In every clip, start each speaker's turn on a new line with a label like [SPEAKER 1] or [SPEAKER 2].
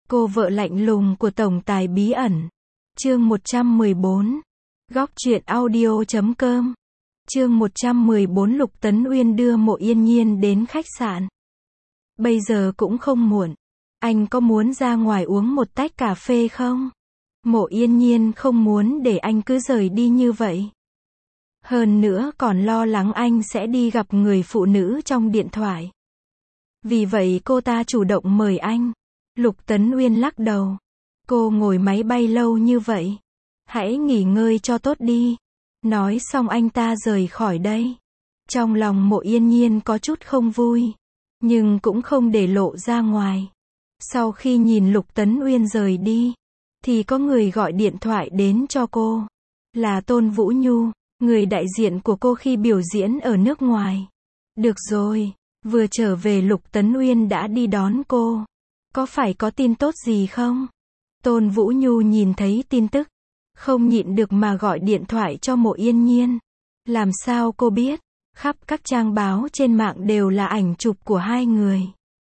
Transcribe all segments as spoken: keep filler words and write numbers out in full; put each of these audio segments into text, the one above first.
[SPEAKER 1] Cô vợ lạnh lùng của tổng tài bí ẩn. Chương một trăm mười bốn. Góc truyện audio chấm com. Chương một trăm mười bốn. Lục Tấn Uyên đưa Mộ Yên Nhiên đến khách sạn. Bây giờ cũng không muộn. Anh có muốn ra ngoài uống một tách cà phê không? Mộ Yên Nhiên không muốn để anh cứ rời đi như vậy. Hơn nữa còn lo lắng anh sẽ đi gặp người phụ nữ trong điện thoại. Vì vậy cô ta chủ động mời anh. Lục Tấn Uyên lắc đầu. Cô ngồi máy bay lâu như vậy. Hãy nghỉ ngơi cho tốt đi. Nói xong anh ta rời khỏi đây. Trong lòng Mộ Yên Nhiên có chút không vui. Nhưng cũng không để lộ ra ngoài. Sau khi nhìn Lục Tấn Uyên rời đi, thì có người gọi điện thoại đến cho cô. Là Tôn Vũ Nhu, người đại diện của cô khi biểu diễn ở nước ngoài. Được rồi, vừa trở về Lục Tấn Uyên đã đi đón cô. Có phải có tin tốt gì không? Tôn Vũ Nhu nhìn thấy tin tức, không nhịn được mà gọi điện thoại cho Mộ Yên Nhiên. Làm sao cô biết? Khắp các trang báo trên mạng đều là ảnh chụp của hai người.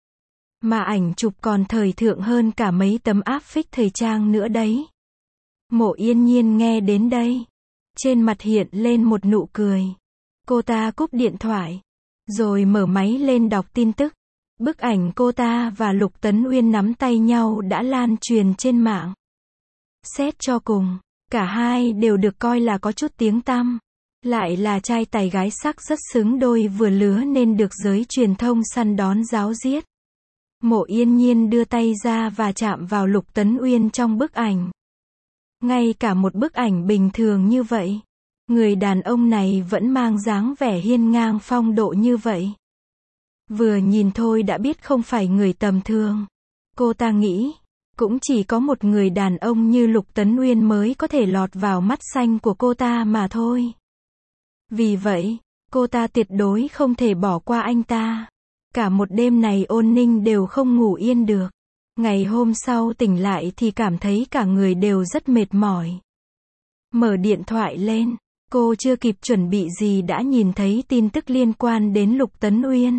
[SPEAKER 1] Mà ảnh chụp còn thời thượng hơn cả mấy tấm áp phích thời trang nữa đấy. Mộ Yên Nhiên nghe đến đây, trên mặt hiện lên một nụ cười. Cô ta cúp điện thoại, rồi mở máy lên đọc tin tức. Bức ảnh cô ta và Lục Tấn Uyên nắm tay nhau đã lan truyền trên mạng. Xét cho cùng, cả hai đều được coi là có chút tiếng tăm. Lại là trai tài gái sắc rất xứng đôi vừa lứa nên được giới truyền thông săn đón ráo riết. Mộ Yên Nhiên đưa tay ra và chạm vào Lục Tấn Uyên trong bức ảnh. Ngay cả một bức ảnh bình thường như vậy, người đàn ông này vẫn mang dáng vẻ hiên ngang phong độ như vậy. Vừa nhìn thôi đã biết không phải người tầm thường. Cô ta nghĩ, cũng chỉ có một người đàn ông như Lục Tấn Uyên mới có thể lọt vào mắt xanh của cô ta mà thôi. Vì vậy, cô ta tuyệt đối không thể bỏ qua anh ta. Cả một đêm này Ôn Ninh đều không ngủ yên được. Ngày hôm sau tỉnh lại thì cảm thấy cả người đều rất mệt mỏi. Mở điện thoại lên, cô chưa kịp chuẩn bị gì đã nhìn thấy tin tức liên quan đến Lục Tấn Uyên.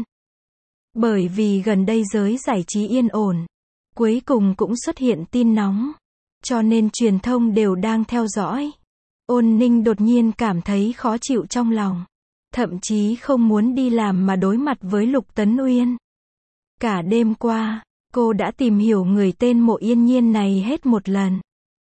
[SPEAKER 1] Bởi vì gần đây giới giải trí yên ổn, cuối cùng cũng xuất hiện tin nóng, cho nên truyền thông đều đang theo dõi. Ôn Ninh đột nhiên cảm thấy khó chịu trong lòng, thậm chí không muốn đi làm mà đối mặt với Lục Tấn Uyên. Cả đêm qua, cô đã tìm hiểu người tên Mộ Yên Nhiên này hết một lần.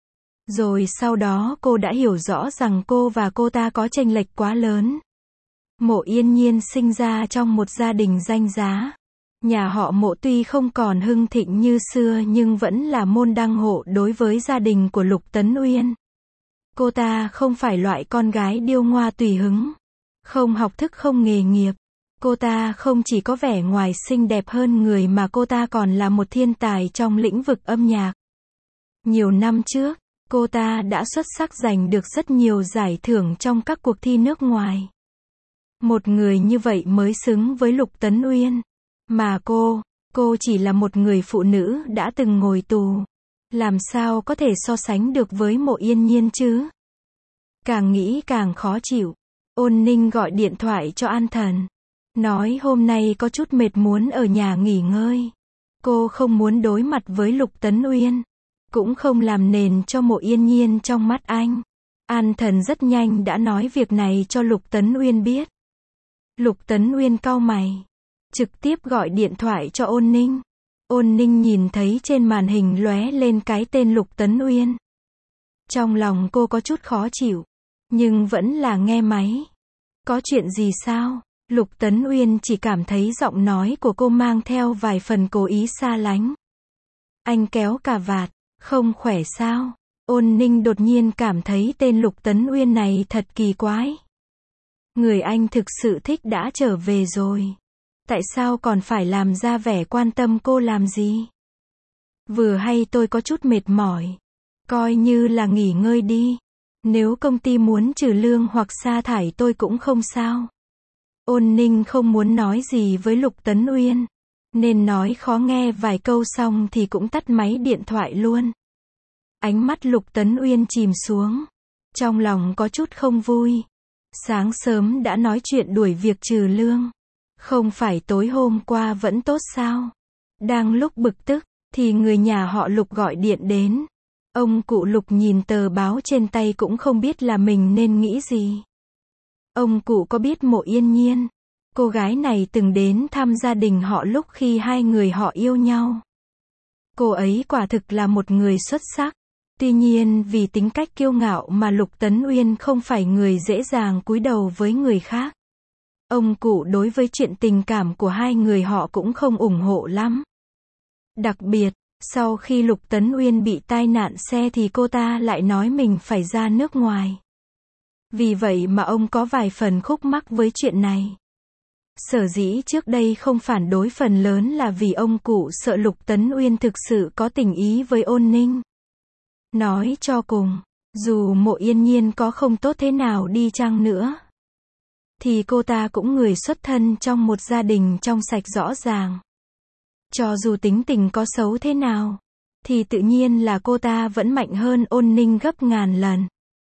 [SPEAKER 1] Rồi sau đó cô đã hiểu rõ rằng cô và cô ta có chênh lệch quá lớn. Mộ Yên Nhiên sinh ra trong một gia đình danh giá. Nhà họ Mộ tuy không còn hưng thịnh như xưa nhưng vẫn là môn đăng hộ đối với gia đình của Lục Tấn Uyên. Cô ta không phải loại con gái điêu ngoa tùy hứng, không học thức không nghề nghiệp. Cô ta không chỉ có vẻ ngoài xinh đẹp hơn người mà cô ta còn là một thiên tài trong lĩnh vực âm nhạc. Nhiều năm trước, cô ta đã xuất sắc giành được rất nhiều giải thưởng trong các cuộc thi nước ngoài. Một người như vậy mới xứng với Lục Tấn Uyên. Mà cô, cô chỉ là một người phụ nữ đã từng ngồi tù. Làm sao có thể so sánh được với Mộ Yên Nhiên chứ? Càng nghĩ càng khó chịu. Ôn Ninh gọi điện thoại cho An Thần. Nói hôm nay có chút mệt muốn ở nhà nghỉ ngơi. Cô không muốn đối mặt với Lục Tấn Uyên. Cũng không làm nền cho Mộ Yên Nhiên trong mắt anh. An Thần rất nhanh đã nói việc này cho Lục Tấn Uyên biết. Lục Tấn Uyên cau mày, trực tiếp gọi điện thoại cho Ôn Ninh. Ôn Ninh nhìn thấy trên màn hình lóe lên cái tên Lục Tấn Uyên. Trong lòng cô có chút khó chịu, nhưng vẫn là nghe máy. Có chuyện gì sao? Lục Tấn Uyên chỉ cảm thấy giọng nói của cô mang theo vài phần cố ý xa lánh. Anh kéo cà vạt, không khỏe sao? Ôn Ninh đột nhiên cảm thấy tên Lục Tấn Uyên này thật kỳ quái. Người anh thực sự thích đã trở về rồi. Tại sao còn phải làm ra vẻ quan tâm cô làm gì? Vừa hay tôi có chút mệt mỏi. Coi như là nghỉ ngơi đi. Nếu công ty muốn trừ lương hoặc sa thải tôi cũng không sao. Ôn Ninh không muốn nói gì với Lục Tấn Uyên, nên nói khó nghe vài câu xong thì cũng tắt máy điện thoại luôn. Ánh mắt Lục Tấn Uyên chìm xuống. Trong lòng có chút không vui. Sáng sớm đã nói chuyện đuổi việc trừ lương. Không phải tối hôm qua vẫn tốt sao? Đang lúc bực tức, thì người nhà họ Lục gọi điện đến. Ông cụ Lục nhìn tờ báo trên tay cũng không biết là mình nên nghĩ gì. Ông cụ có biết Mộ Yên Nhiên, cô gái này từng đến thăm gia đình họ lúc khi hai người họ yêu nhau. Cô ấy quả thực là một người xuất sắc. Tuy nhiên vì tính cách kiêu ngạo mà Lục Tấn Uyên không phải người dễ dàng cúi đầu với người khác. Ông cụ đối với chuyện tình cảm của hai người họ cũng không ủng hộ lắm. Đặc biệt, sau khi Lục Tấn Uyên bị tai nạn xe thì cô ta lại nói mình phải ra nước ngoài. Vì vậy mà ông có vài phần khúc mắc với chuyện này. Sở dĩ trước đây không phản đối phần lớn là vì ông cụ sợ Lục Tấn Uyên thực sự có tình ý với Ôn Ninh. Nói cho cùng, dù Mộ Yên Nhiên có không tốt thế nào đi chăng nữa, thì cô ta cũng người xuất thân trong một gia đình trong sạch rõ ràng. Cho dù tính tình có xấu thế nào, thì tự nhiên là cô ta vẫn mạnh hơn Ôn Ninh gấp ngàn lần.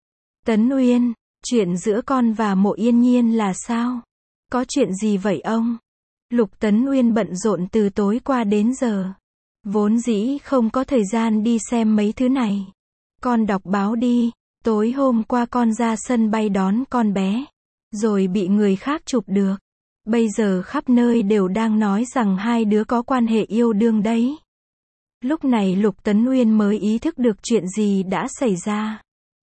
[SPEAKER 1] Tấn Uyên, chuyện giữa con và Mộ Yên Nhiên là sao? Có chuyện gì vậy ông? Lục Tấn Uyên bận rộn từ tối qua đến giờ. Vốn dĩ không có thời gian đi xem mấy thứ này. Con đọc báo đi, tối hôm qua con ra sân bay đón con bé, rồi bị người khác chụp được. Bây giờ khắp nơi đều đang nói rằng hai đứa có quan hệ yêu đương đấy. Lúc này Lục Tấn Uyên mới ý thức được chuyện gì đã xảy ra.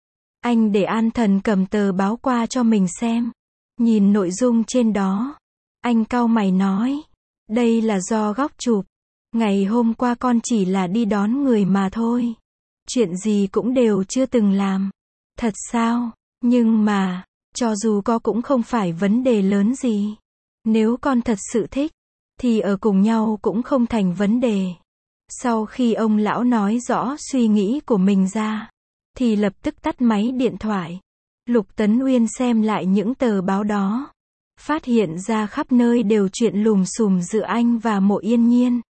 [SPEAKER 1] Anh để An Thần cầm tờ báo qua cho mình xem. Nhìn nội dung trên đó, anh cau mày nói, đây là do góc chụp. Ngày hôm qua con chỉ là đi đón người mà thôi. Chuyện gì cũng đều chưa từng làm. Thật sao? Nhưng mà, cho dù có cũng không phải vấn đề lớn gì. Nếu con thật sự thích, thì ở cùng nhau cũng không thành vấn đề. Sau khi ông lão nói rõ suy nghĩ của mình ra, thì lập tức tắt máy điện thoại. Lục Tấn Uyên xem lại những tờ báo đó, phát hiện ra khắp nơi đều chuyện lùm xùm giữa anh và Mộ Yên Nhiên.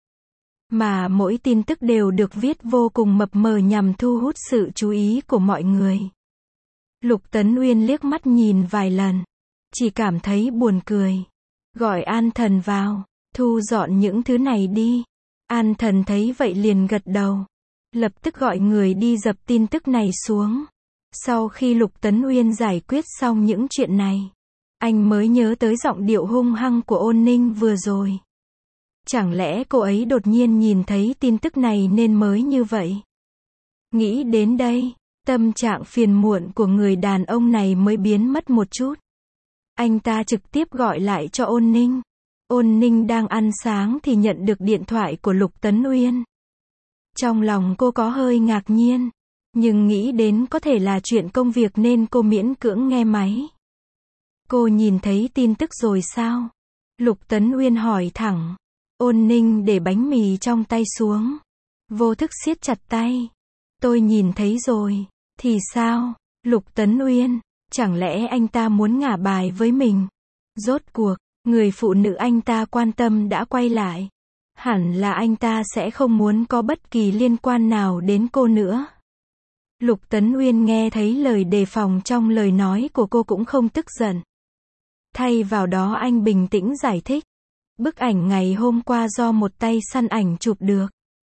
[SPEAKER 1] Mà mỗi tin tức đều được viết vô cùng mập mờ nhằm thu hút sự chú ý của mọi người. Lục Tấn Uyên liếc mắt nhìn vài lần, chỉ cảm thấy buồn cười. Gọi An Thần vào, thu dọn những thứ này đi. An Thần thấy vậy liền gật đầu, lập tức gọi người đi dập tin tức này xuống. Sau khi Lục Tấn Uyên giải quyết xong những chuyện này, anh mới nhớ tới giọng điệu hung hăng của Ôn Ninh vừa rồi. Chẳng lẽ cô ấy đột nhiên nhìn thấy tin tức này nên mới như vậy? Nghĩ đến đây, tâm trạng phiền muộn của người đàn ông này mới biến mất một chút. Anh ta trực tiếp gọi lại cho Ôn Ninh. Ôn Ninh đang ăn sáng thì nhận được điện thoại của Lục Tấn Uyên. Trong lòng cô có hơi ngạc nhiên, nhưng nghĩ đến có thể là chuyện công việc nên cô miễn cưỡng nghe máy. Cô nhìn thấy tin tức rồi sao? Lục Tấn Uyên hỏi thẳng. Ôn Ninh để bánh mì trong tay xuống, vô thức siết chặt tay. Tôi nhìn thấy rồi. Thì sao? Lục Tấn Uyên, chẳng lẽ anh ta muốn ngả bài với mình? Rốt cuộc, người phụ nữ anh ta quan tâm đã quay lại. Hẳn là anh ta sẽ không muốn có bất kỳ liên quan nào đến cô nữa. Lục Tấn Uyên nghe thấy lời đề phòng trong lời nói của cô cũng không tức giận. Thay vào đó anh bình tĩnh giải thích. Bức ảnh ngày hôm qua do một tay săn ảnh chụp được.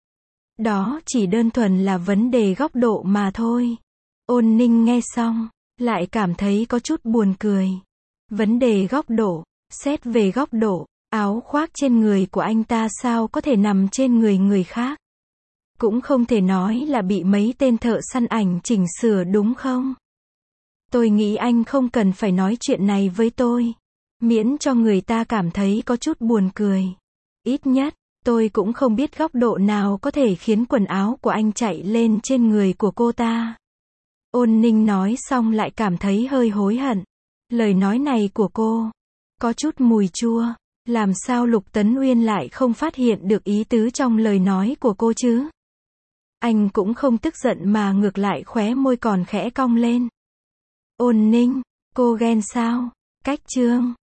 [SPEAKER 1] Đó chỉ đơn thuần là vấn đề góc độ mà thôi. Ôn Ninh nghe xong, lại cảm thấy có chút buồn cười. Vấn đề góc độ, xét về góc độ, áo khoác trên người của anh ta sao có thể nằm trên người người khác? Cũng không thể nói là bị mấy tên thợ săn ảnh chỉnh sửa đúng không? Tôi nghĩ anh không cần phải nói chuyện này với tôi. Miễn cho người ta cảm thấy có chút buồn cười. Ít nhất, tôi cũng không biết góc độ nào có thể khiến quần áo của anh chạy lên trên người của cô ta. Ôn Ninh nói xong lại cảm thấy hơi hối hận. Lời nói này của cô, có chút mùi chua. Làm sao Lục Tấn Uyên lại không phát hiện được ý tứ trong lời nói của cô chứ? Anh cũng không tức giận mà ngược lại khóe môi còn khẽ cong lên. Ôn Ninh, cô ghen sao? Cách chương